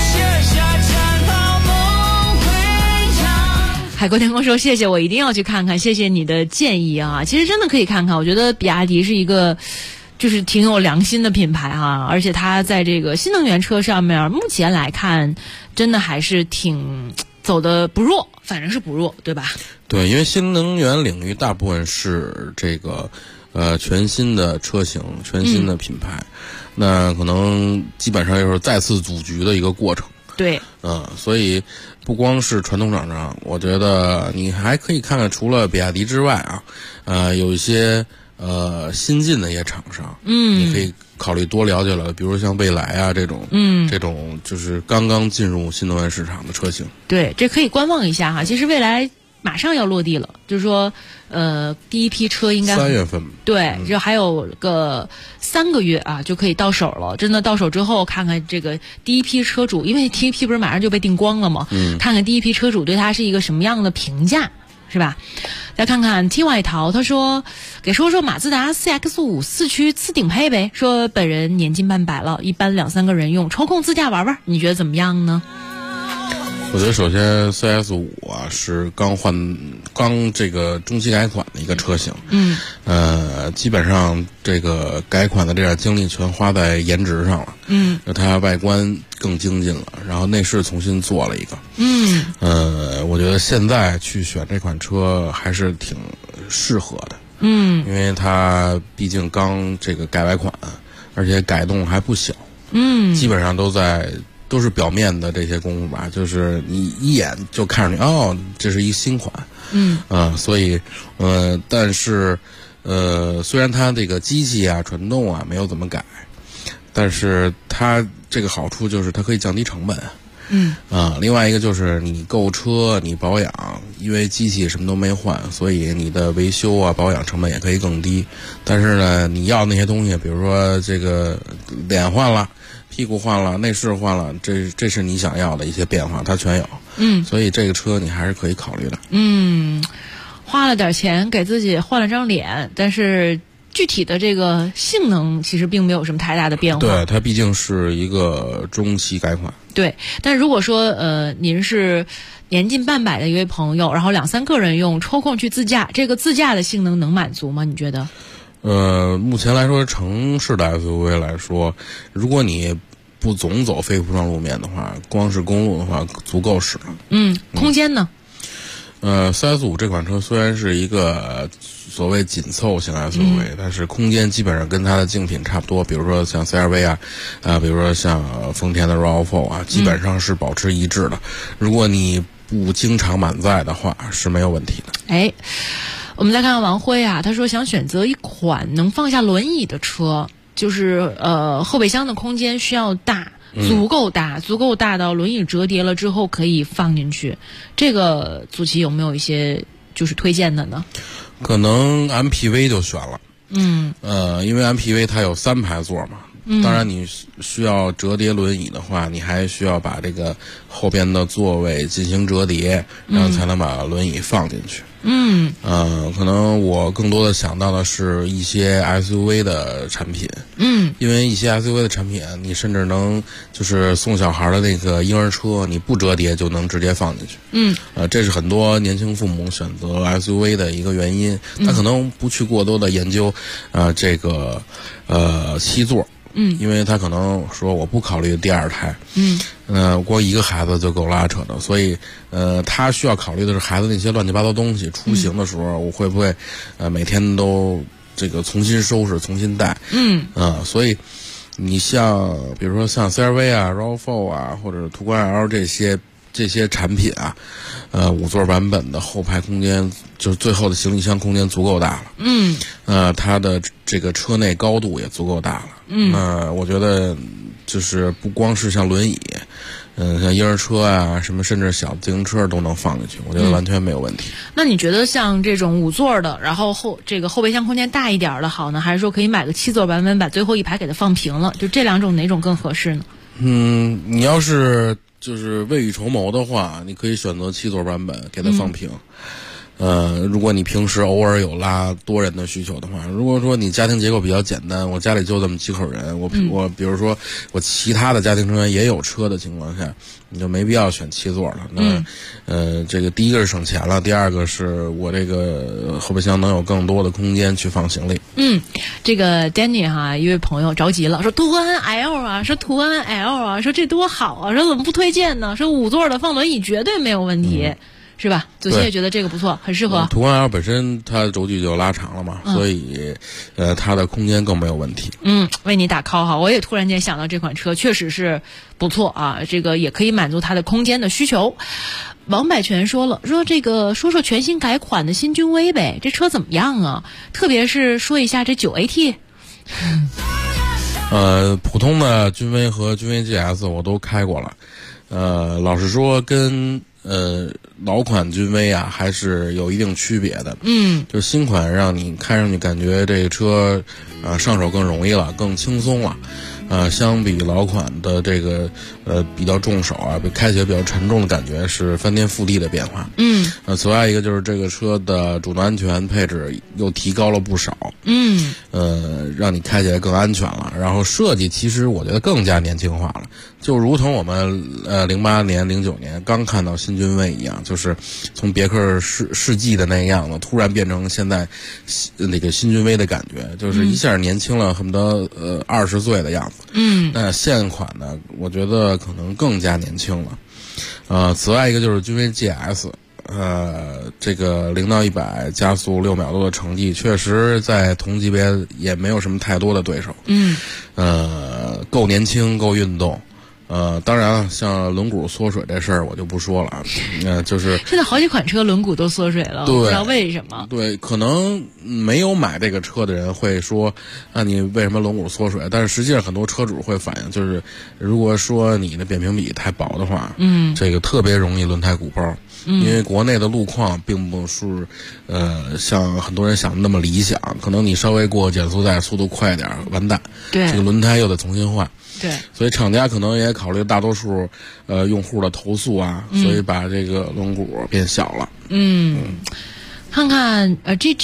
海阔天空说谢谢，我一定要去看看，谢谢你的建议啊。其实真的可以看看，我觉得比亚迪是一个就是挺有良心的品牌哈，而且它在这个新能源车上面，目前来看，真的还是挺走的不弱，反正是不弱，对吧？ 对，因为新能源领域大部分是这个全新的车型、全新的品牌，那可能基本上又是再次组局的一个过程。 对， 所以不光是传统厂商，我觉得你还可以看看，除了比亚迪之外啊，有一些新进的一些厂商，你可以考虑多了解了，比如像蔚来啊这种，这种就是刚刚进入新能源市场的车型。 对，这可以观望一下哈。其实蔚来马上要落地了，就是说，第一批车应该 3月份， 对，就还有个3个月啊，就可以到手了。真的到手之后，看看这个第一批车主，因为第一批不是马上就被订光了吗？看看第一批车主对它是一个什么样的评价，是吧？再看看 T 外淘，他说给说说马自达 CX-5 4驱次顶配呗，说本人年近半百了，一般2-3个人用，抽空自驾玩玩，你觉得怎么样呢？ 我觉得首先 CS5 啊是刚这个中期改款的一个车型，基本上这个改款的这点精力全花在颜值上了，它外观更精进了，然后内饰重新做了一个，我觉得现在去选这款车还是挺适合的，因为它毕竟刚这个改外款，而且改动还不小，基本上都是表面的这些功夫吧，就是你一眼就看上去，哦，这是一新款，所以但是虽然它这个机器啊、传动啊没有怎么改，但是它这个好处就是它可以降低成本，另外一个就是你购车、你保养，因为机器什么都没换，所以你的维修啊、保养成本也可以更低。但是呢，你要那些东西，比如说这个脸换了。屁股换了，内饰换了，这是你想要的一些变化，它全有。所以这个车你还是可以考虑的。 花了点钱给自己换了张脸，但是具体的这个性能其实并没有什么太大的变化。 对，它毕竟是一个中期改款。 对，但如果说您是年近半百的一位朋友，然后2-3个人用，抽空去自驾，这个自驾的性能能满足吗？你觉得？ 目前来说，城市的 SUV 来说，如果你不总走非铺装路面的话，光是公路的话足够使了。 空间呢 ？CS5 这款车虽然是一个所谓紧凑型 SUV，但是空间基本上跟它的竞品差不多，比如说像 CR-V 啊，比如说像丰田的 RAV4 啊，基本上是保持一致的。如果你不经常满载的话，是没有问题的。 我们再看看王辉啊，他说想选择一款能放下轮椅的车，就是后备箱的空间需要大，足够大到轮椅折叠了之后可以放进去。这个祖奇有没有一些就是推荐的呢？ 可能 MPV 就选了，因为 MPV 它有3排座嘛。当然你需要折叠轮椅的话，你还需要把这个后边的座位进行折叠，然后才能把轮椅放进去。可能我更多的想到的是一些 SUV 的产品，因为一些 SUV 的产品，你甚至能就是送小孩的那个婴儿车，你不折叠就能直接放进去。这是很多年轻父母选择 SUV 的一个原因，他可能不去过多的研究这个7座。因为他可能说我不考虑第2胎，光一个孩子就够拉扯的，所以他需要考虑的是孩子那些乱七八糟东西，出行的时候我会不会每天都这个重新收拾、重新带，所以你像比如说像 CR-V 啊、RAV4 啊或者途观 L 这些产品啊，5座版本的后排空间就是最后的行李箱空间足够大了，它的这个车内高度也足够大了，我觉得就是不光是像轮椅，像婴儿车啊什么，甚至小自行车都能放进去，我觉得完全没有问题。 那你觉得像这种5座的，然后这个后备箱空间大一点的好呢，还是说可以买个7座版本，把最后一排给它放平了？就这2种哪种更合适呢？ 你要是就是未雨绸缪的话，你可以选择7座版本给它放平。如果你平时偶尔有拉多人的需求的话，如果说你家庭结构比较简单，我家里就这么几口人，我比如说我其他的家庭成员也有车的情况下，你就没必要选7座了。那这个第一个是省钱了，第二个是我这个后备箱能有更多的空间去放行李。 这个 Danny 哈，一位朋友着急了，说途安 L 啊，说途安 L 啊，说这多好啊，说怎么不推荐呢？说5座的放轮椅绝对没有问题。是吧？祖鑫也觉得这个不错，很适合。 途安 L 本身它的轴距就拉长了嘛，所以它的空间更没有问题。 为你打 call 哈，我也突然间想到这款车确实是不错啊，这个也可以满足它的空间的需求。王百全说了，说这个说说全新改款的新君威呗，这车怎么样啊？特别是说一下这9AT。 普通的君威和君威 GS 我都开过了，老实说跟老款君威啊还是有一定区别的。就是新款让你开上去感觉这个车上手更容易了，更轻松了。相比老款的这个比较重手啊，开起来比较沉重的感觉是翻天覆地的变化。此外一个就是这个车的主动安全配置又提高了不少。让你开起来更安全了。然后设计其实我觉得更加年轻化了，就如同我们08年、09年刚看到新君威一样，就是从别克世纪的那个样子，突然变成现在那个新君威的感觉，就是一下年轻了，恨不得20岁的样子。那现款呢，我觉得可能更加年轻了。此外一个就是君威 GS。这个0到100加速6秒多的成绩，确实在同级别也没有什么太多的对手。够年轻，够运动。当然了，像轮毂缩水这事儿我就不说了。就是现在好几款车轮毂都缩水了，不知道为什么。 对，可能没有买这个车的人会说，你为什么轮毂缩水？但是实际上很多车主会反映，就是如果说你的扁平比太薄的话，这个特别容易轮胎鼓包。因为国内的路况并不是像很多人想的那么理想，可能你稍微过减速带速度快一点完蛋， 对， 这个轮胎又得重新换。 对， 所以厂家可能也考虑大多数用户的投诉啊，所以把这个轮毂变小了。 看看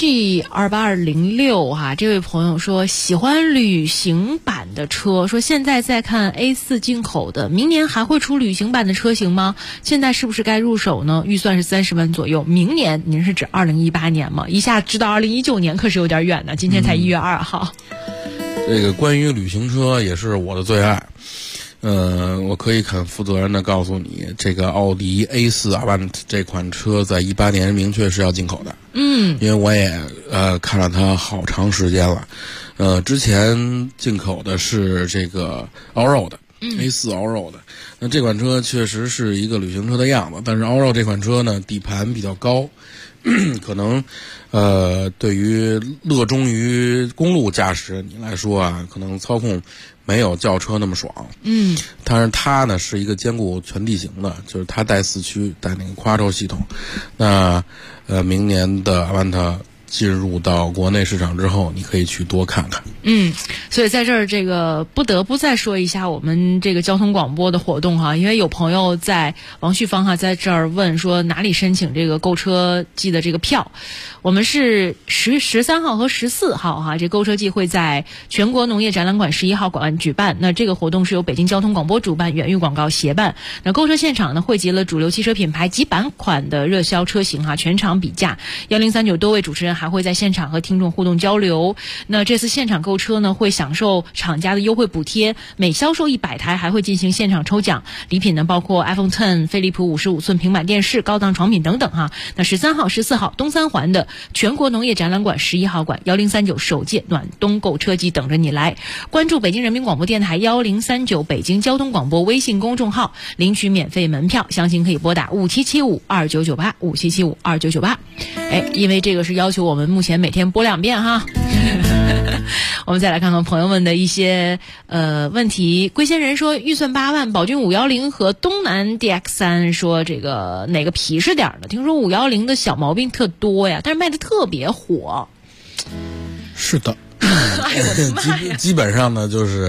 GG28206哈，这位朋友说喜欢旅行版的车，说现在在看 A4 进口的，明年还会出旅行版的车型吗？现在是不是该入手呢？预算是30万左右。明年您是指2018年吗？一下知道2019年可是有点远呢，今天才1月2号。 这个关于旅行车也是我的最爱。我可以很负责任的告诉你，这个奥迪 A4 Avant 这款车在18年明确是要进口的。因为我也看了它好长时间了。之前进口的是这个 Allroad A4 Allroad。那这款车确实是一个旅行车的样子，但是 Allroad 这款车呢，底盘比较高，可能对于热衷于公路驾驶你来说啊，可能操控没有轿车那么爽。但是它呢是一个兼顾全地形的，就是它带4驱，带那个 Quattro 系统。那明年的 Avant 进入到国内市场之后，你可以去多看看。 所以在这儿这个不得不再说一下我们这个交通广播的活动哈，因为有朋友在王旭芳哈在这儿问说哪里申请这个购车季的这个票。我们是13号和14号哈，这购车季会在全国农业展览馆11号馆举办。那这个活动是由北京交通广播主办，远域广告协办。那购车现场呢，汇集了主流汽车品牌几百款的热销车型哈，全场比价。1039多位主持人还会在现场和听众互动交流。那这次现场购车呢，会享受厂家的优惠补贴，每销售100台还会进行现场抽奖。礼品呢包括 iPhone X、飞利浦55寸平板电视、高档床品等等哈。那13号、14号东三环的全国农业展览馆11号馆1039首届暖冬购车季等着你来。关注北京人民广播电台1039北京交通广播微信公众号，领取免费门票，详情可以拨打57752998 57752998。因为这个是要求我们目前每天播2遍哈。我们再来看看朋友们的一些问题。龟仙人说预算8万，宝骏510和东南 DX3 说这个哪个皮实点的？听说510的小毛病特多呀，但是卖的特别火。 是的。基本上呢就是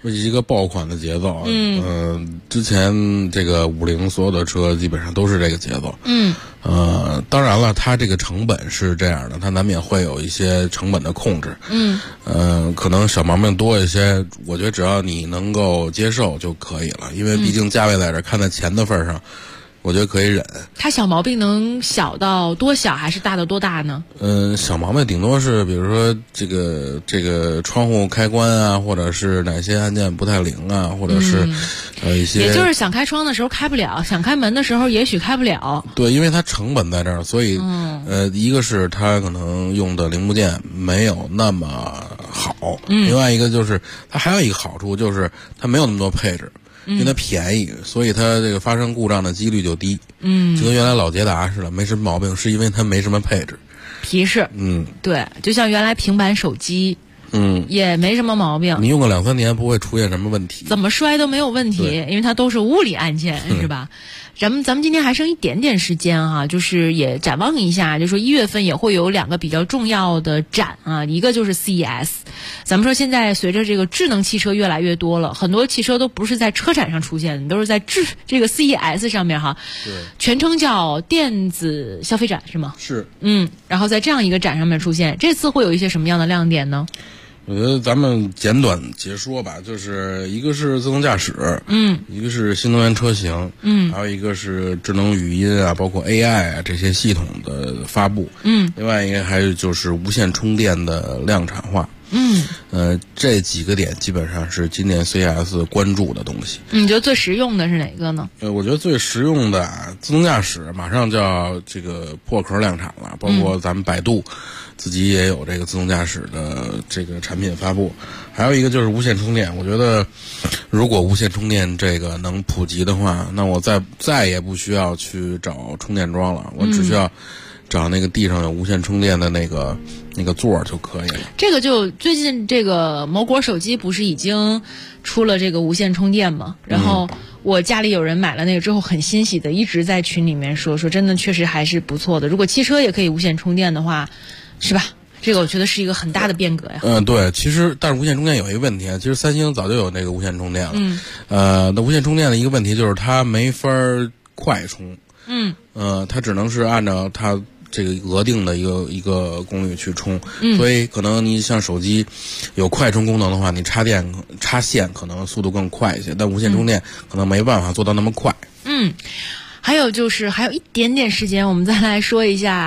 一个爆款的节奏。之前这个50所有的车基本上都是这个节奏。当然了，它这个成本是这样的，它难免会有一些成本的控制。可能小毛病多一些，我觉得只要你能够接受就可以了，因为毕竟价位在这，看在钱的份上。我觉得可以忍。它小毛病能小到多小，还是大到多大呢？ 小毛病顶多是比如说这个窗户开关啊，或者是哪些按键不太灵啊，或者是一些， 也就是想开窗的时候开不了，想开门的时候也许开不了。 对，因为它成本在这儿，所以一个是它可能用的零部件没有那么好，另外一个就是它还有一个好处就是它没有那么多配置。因为它便宜，所以它这个发生故障的几率就低。就跟原来老捷达似的，没什么毛病，是因为它没什么配置。 皮实。对，就像原来平板手机，也没什么毛病。 你用个2-3年不会出现什么问题， 怎么摔都没有问题，因为它都是物理按键，是吧？咱们今天还剩一点点时间哈，就是也展望一下，就说1月份也会有2个比较重要的展啊，一个就是 CES。咱们说现在随着这个智能汽车越来越多了，很多汽车都不是在车展上出现的，都是在这个 CES 上面哈。 对。 全称叫电子消费展是吗？ 是。 然后在这样一个展上面出现，这次会有一些什么样的亮点呢？ 我觉得咱们简短解说吧，就是一个是自动驾驶，一个是新能源车型，还有一个是智能语音啊，包括 AI 啊这些系统的发布，另外一个还有就是无线充电的量产化。这几个点基本上是今年 CES 关注的东西。 你觉得最实用的是哪个呢？ 我觉得最实用的自动驾驶马上就要这个破壳量产了，包括咱们百度自己也有这个自动驾驶的这个产品发布。还有一个就是无线充电，我觉得如果无线充电这个能普及的话，那我再也不需要去找充电桩了，我只需要找那个地上有无线充电的那个座就可以了。 这个就最近这个某果手机不是已经出了这个无线充电吗？然后我家里有人买了那个之后很欣喜的，一直在群里面说真的确实还是不错的。如果汽车也可以无线充电的话，是吧？这个我觉得是一个很大的变革呀。 对，其实但是无线充电有一个问题啊，其实三星早就有那个无线充电了。那无线充电的一个问题就是它没法快充。它只能是按照它这个额定的一个功率去充，所以可能你像手机有快充功能的话，你插线可能速度更快一些，但无线充电可能没办法做到那么快。 还有就是还有一点点时间，我们再来说一下